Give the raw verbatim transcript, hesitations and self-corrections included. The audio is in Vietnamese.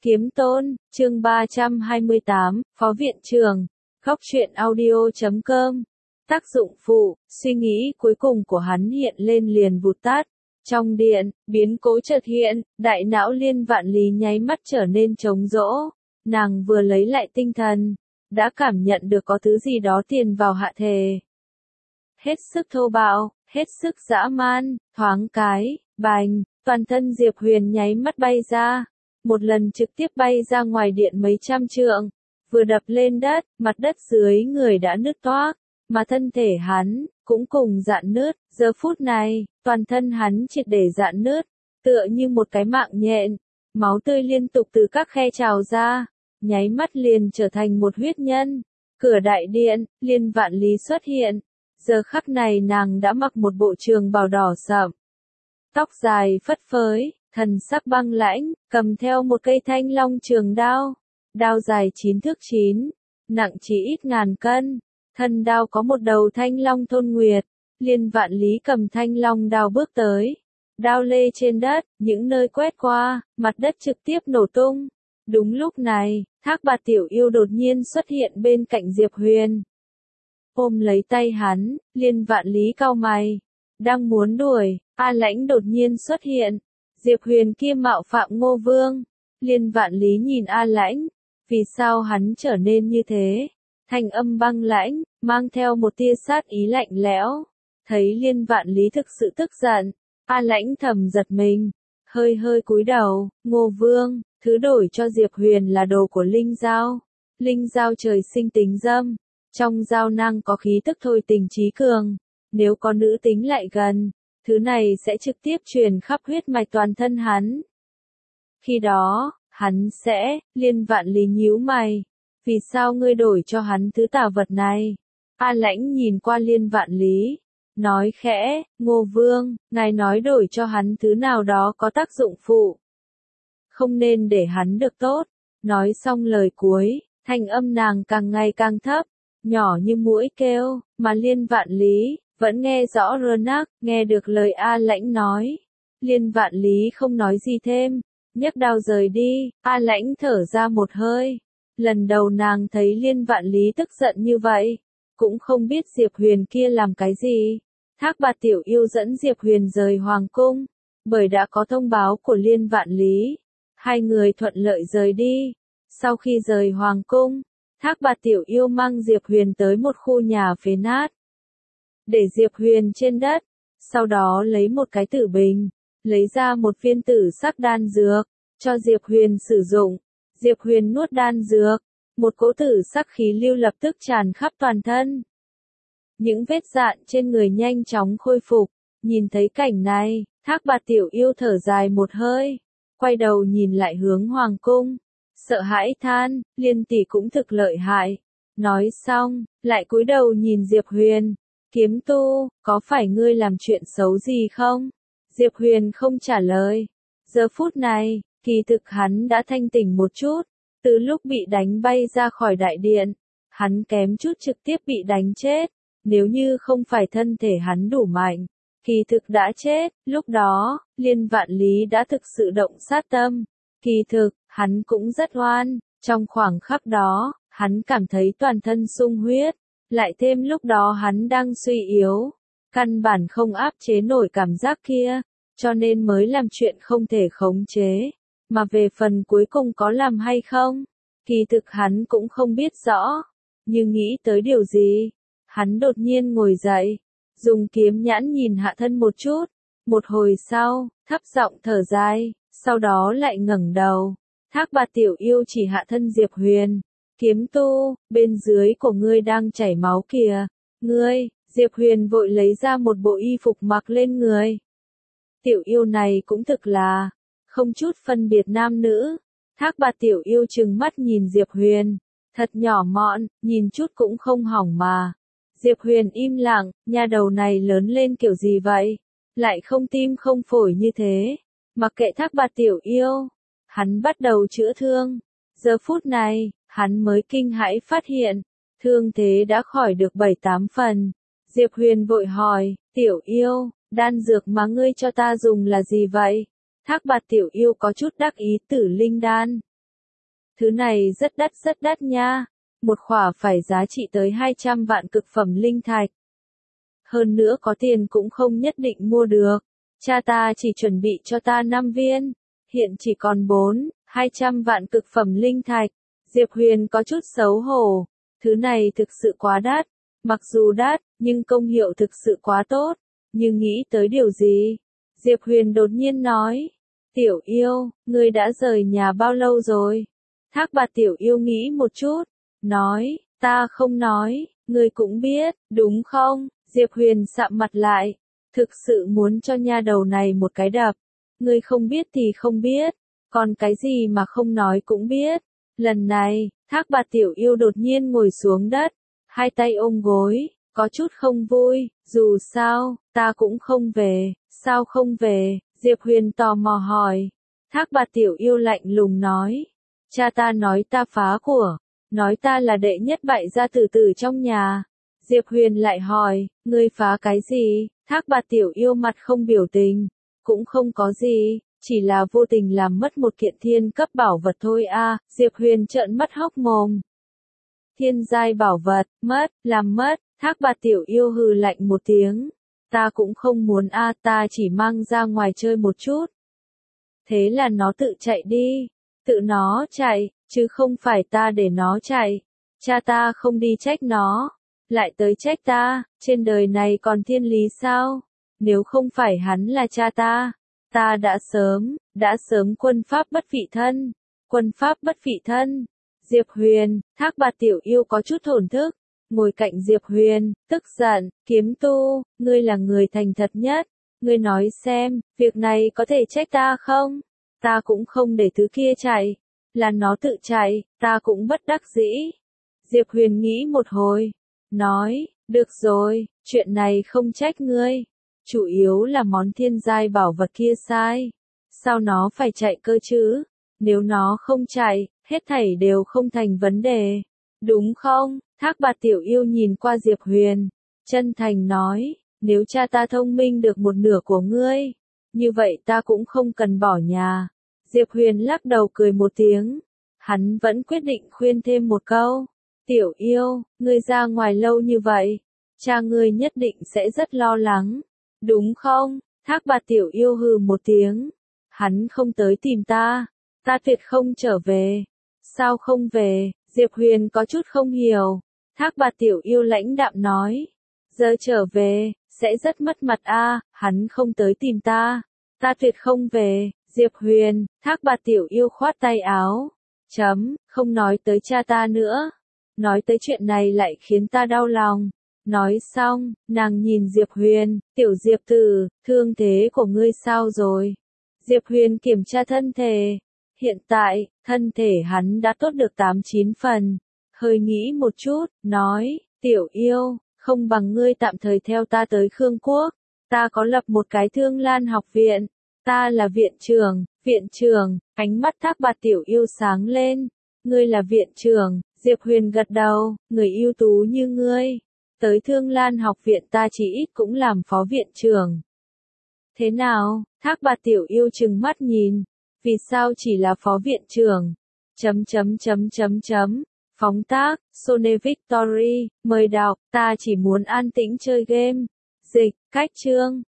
Kiếm Tôn, chương ba trăm hai mươi tám, Phó Viện Trưởng, Góc truyện audio chấm com. Tác dụng phụ, suy nghĩ cuối cùng của hắn hiện lên liền vụt tắt. Trong điện, biến cố chợt hiện, đại não Liên Vạn Lý nháy mắt trở nên trống rỗng. Nàng vừa lấy lại tinh thần, đã cảm nhận được có thứ gì đó tiền vào hạ thể. Hết sức thô bạo, hết sức dã man, thoáng cái, bành, toàn thân Diệp Huyền nháy mắt bay ra. Một lần trực tiếp bay ra ngoài điện mấy trăm trượng, vừa đập lên đất, mặt đất dưới người đã nứt toác, mà thân thể hắn cũng cùng rạn nứt. Giờ phút này, toàn thân hắn triệt để rạn nứt, tựa như một cái mạng nhện, máu tươi liên tục từ các khe trào ra, nháy mắt liền trở thành một huyết nhân. Cửa đại điện, Liên Vạn Lý xuất hiện. Giờ khắc này nàng đã mặc một bộ trường bào đỏ sậm, tóc dài phất phới, thần sắc băng lãnh, cầm theo một cây thanh long trường đao, đao dài chín thước chín, nặng chỉ ít ngàn cân, thân đao có một đầu thanh long thôn nguyệt. Liên Vạn Lý cầm thanh long đao bước tới, đao lê trên đất, những nơi quét qua, mặt đất trực tiếp nổ tung. Đúng lúc này, Thác Bạt Tiểu Yêu đột nhiên xuất hiện bên cạnh Diệp Huyền, ôm lấy tay hắn. Liên Vạn Lý cau mày, đang muốn đuổi, A Lãnh đột nhiên xuất hiện. Diệp Huyền kia mạo phạm Ngô Vương. Liên Vạn Lý nhìn A Lãnh, vì sao hắn trở nên như thế? Thanh âm băng lãnh, mang theo một tia sát ý lạnh lẽo. Thấy Liên Vạn Lý thực sự tức giận, A Lãnh thầm giật mình, hơi hơi cúi đầu. Ngô Vương, thứ đổi cho Diệp Huyền là đồ của Linh Dao. Linh Dao trời sinh tính dâm, trong dao năng có khí tức thôi tình trí cường, nếu có nữ tính lại gần, thứ này sẽ trực tiếp truyền khắp huyết mạch toàn thân hắn. Khi đó, hắn sẽ, Liên Vạn Lý nhíu mày, vì sao ngươi đổi cho hắn thứ tà vật này? A Lãnh nhìn qua Liên Vạn Lý, nói khẽ, Ngô Vương, ngài nói đổi cho hắn thứ nào đó có tác dụng phụ, không nên để hắn được tốt. Nói xong lời cuối, thanh âm nàng càng ngày càng thấp, nhỏ như muỗi kêu, mà Liên Vạn Lý vẫn nghe rõ rơ nắc. Nghe được lời A Lãnh nói, Liên Vạn Lý không nói gì thêm, nhấc đao rời đi. A Lãnh thở ra một hơi, lần đầu nàng thấy Liên Vạn Lý tức giận như vậy, cũng không biết Diệp Huyền kia làm cái gì. Thác Bạt Tiểu Yêu dẫn Diệp Huyền rời hoàng cung, bởi đã có thông báo của Liên Vạn Lý, hai người thuận lợi rời đi. Sau khi rời hoàng cung, Thác Bạt Tiểu Yêu mang Diệp Huyền tới một khu nhà phế nát, để Diệp Huyền trên đất, sau đó lấy một cái tử bình, lấy ra một viên tử sắc đan dược, cho Diệp Huyền sử dụng. Diệp Huyền nuốt đan dược, một cỗ tử sắc khí lưu lập tức tràn khắp toàn thân. Những vết rạn trên người nhanh chóng khôi phục. Nhìn thấy cảnh này, Thác Bạt Tiểu Yêu thở dài một hơi, quay đầu nhìn lại hướng hoàng cung, sợ hãi than, Liên tỷ cũng thực lợi hại. Nói xong, lại cúi đầu nhìn Diệp Huyền, Kiếm Tu, có phải ngươi làm chuyện xấu gì không? Diệp Huyền không trả lời. Giờ phút này, kỳ thực hắn đã thanh tỉnh một chút, từ lúc bị đánh bay ra khỏi đại điện, hắn kém chút trực tiếp bị đánh chết. Nếu như không phải thân thể hắn đủ mạnh, kỳ thực đã chết. Lúc đó, Liên Vạn Lý đã thực sự động sát tâm. Kỳ thực, hắn cũng rất oan. Trong khoảng khắc đó, hắn cảm thấy toàn thân sung huyết. Lại thêm lúc đó hắn đang suy yếu, căn bản không áp chế nổi cảm giác kia, cho nên mới làm chuyện không thể khống chế. Mà về phần cuối cùng có làm hay không, kỳ thực hắn cũng không biết rõ. Nhưng nghĩ tới điều gì, hắn đột nhiên ngồi dậy, dùng kiếm nhãn nhìn hạ thân một chút. Một hồi sau, thấp giọng thở dài, sau đó lại ngẩng đầu. Thác Bạt Tiểu Yêu chỉ hạ thân Diệp Huyền. Kiếm Tu, bên dưới của ngươi đang chảy máu kìa. Ngươi, Diệp Huyền vội lấy ra một bộ y phục mặc lên người. Tiểu Yêu này cũng thực là không chút phân biệt nam nữ. Thác Bạt Tiểu Yêu trừng mắt nhìn Diệp Huyền, thật nhỏ mọn, nhìn chút cũng không hỏng mà. Diệp Huyền im lặng, nha đầu này lớn lên kiểu gì vậy? Lại không tim không phổi như thế. Mặc kệ Thác Bạt Tiểu Yêu, hắn bắt đầu chữa thương. Giờ phút này, hắn mới kinh hãi phát hiện, thương thế đã khỏi được bảy tám phần. Diệp Huyền vội hỏi, Tiểu Yêu, đan dược mà ngươi cho ta dùng là gì vậy? Thác Bạt Tiểu Yêu có chút đắc ý, Tử Linh đan. Thứ này rất đắt rất đắt nha. Một khỏa phải giá trị tới hai trăm vạn cực phẩm linh thạch. Hơn nữa có tiền cũng không nhất định mua được. Cha ta chỉ chuẩn bị cho ta năm viên. Hiện chỉ còn bốn, hai trăm vạn cực phẩm linh thạch. Diệp Huyền có chút xấu hổ. Thứ này thực sự quá đắt. Mặc dù đắt, nhưng công hiệu thực sự quá tốt. Nhưng nghĩ tới điều gì? Diệp Huyền đột nhiên nói. Tiểu yêu, ngươi đã rời nhà bao lâu rồi? Thác Bạt tiểu yêu nghĩ một chút. Nói, ta không nói, ngươi cũng biết, đúng không? Diệp Huyền sạm mặt lại. Thực sự muốn cho nha đầu này một cái đập. Ngươi không biết thì không biết. Còn cái gì mà không nói cũng biết. Lần này, Thác Bạt tiểu yêu đột nhiên ngồi xuống đất. Hai tay ôm gối, có chút không vui. Dù sao, ta cũng không về. Sao không về? Diệp Huyền tò mò hỏi. Thác Bạt tiểu yêu lạnh lùng nói. Cha ta nói ta phá của. Nói ta là đệ nhất bại gia tử tử trong nhà. Diệp Huyền lại hỏi, ngươi phá cái gì? Thác Bạt tiểu yêu mặt không biểu tình. Cũng không có gì, chỉ là vô tình làm mất một kiện thiên cấp bảo vật thôi a. À. Diệp Huyền trợn mắt hốc mồm. Thiên giai bảo vật, mất, làm mất. Thác Bạt tiểu yêu hừ lạnh một tiếng. Ta cũng không muốn a, à, ta chỉ mang ra ngoài chơi một chút. Thế là nó tự chạy đi. Tự nó chạy, chứ không phải ta để nó chạy. Cha ta không đi trách nó, lại tới trách ta, trên đời này còn thiên lý sao? Nếu không phải hắn là cha ta, ta đã sớm, đã sớm quân pháp bất vị thân. Quân pháp bất vị thân. Diệp Huyền, Thác Bạt tiểu yêu có chút thổn thức, ngồi cạnh Diệp Huyền, tức giận, kiếm tu, ngươi là người thành thật nhất. Ngươi nói xem, việc này có thể trách ta không? Ta cũng không để thứ kia chạy. Là nó tự chạy, ta cũng bất đắc dĩ. Diệp Huyền nghĩ một hồi. Nói, được rồi, chuyện này không trách ngươi. Chủ yếu là món thiên giai bảo vật kia sai. Sao nó phải chạy cơ chứ? Nếu nó không chạy, hết thảy đều không thành vấn đề. Đúng không? Thác Bạt tiểu yêu nhìn qua Diệp Huyền. Chân thành nói, nếu cha ta thông minh được một nửa của ngươi, như vậy ta cũng không cần bỏ nhà. Diệp Huyền lắc đầu cười một tiếng. Hắn vẫn quyết định khuyên thêm một câu. Tiểu yêu, ngươi ra ngoài lâu như vậy, cha ngươi nhất định sẽ rất lo lắng. Đúng không? Thác Bạt tiểu yêu hừ một tiếng. Hắn không tới tìm ta. Ta tuyệt không trở về. Sao không về? Diệp Huyền có chút không hiểu. Thác Bạt tiểu yêu lãnh đạm nói. Giờ trở về, sẽ rất mất mặt a. À, hắn không tới tìm ta. Ta tuyệt không về. Diệp Huyền, Thác Bạt tiểu yêu khoát tay áo. Chấm, không nói tới cha ta nữa. Nói tới chuyện này lại khiến ta đau lòng. Nói xong, nàng nhìn Diệp Huyền, tiểu Diệp tử, thương thế của ngươi sao rồi? Diệp Huyền kiểm tra thân thể. Hiện tại, thân thể hắn đã tốt được tám chín phần. Hơi nghĩ một chút, nói, tiểu yêu, không bằng ngươi tạm thời theo ta tới Khương Quốc. Ta có lập một cái Thương Lan học viện. Ta là viện trưởng, viện trưởng, ánh mắt Thác Bạt tiểu yêu sáng lên. Ngươi là viện trưởng, Diệp Huyền gật đầu, người ưu tú như ngươi. Tới Thương Lan học viện ta chỉ ít cũng làm phó viện trưởng. Thế nào? Thác Bạt tiểu yêu trừng mắt nhìn. Vì sao chỉ là phó viện trưởng? Chấm chấm chấm chấm chấm. Phóng tác, Sone Victory, mời đọc, ta chỉ muốn an tĩnh chơi game. Dịch, cách chương.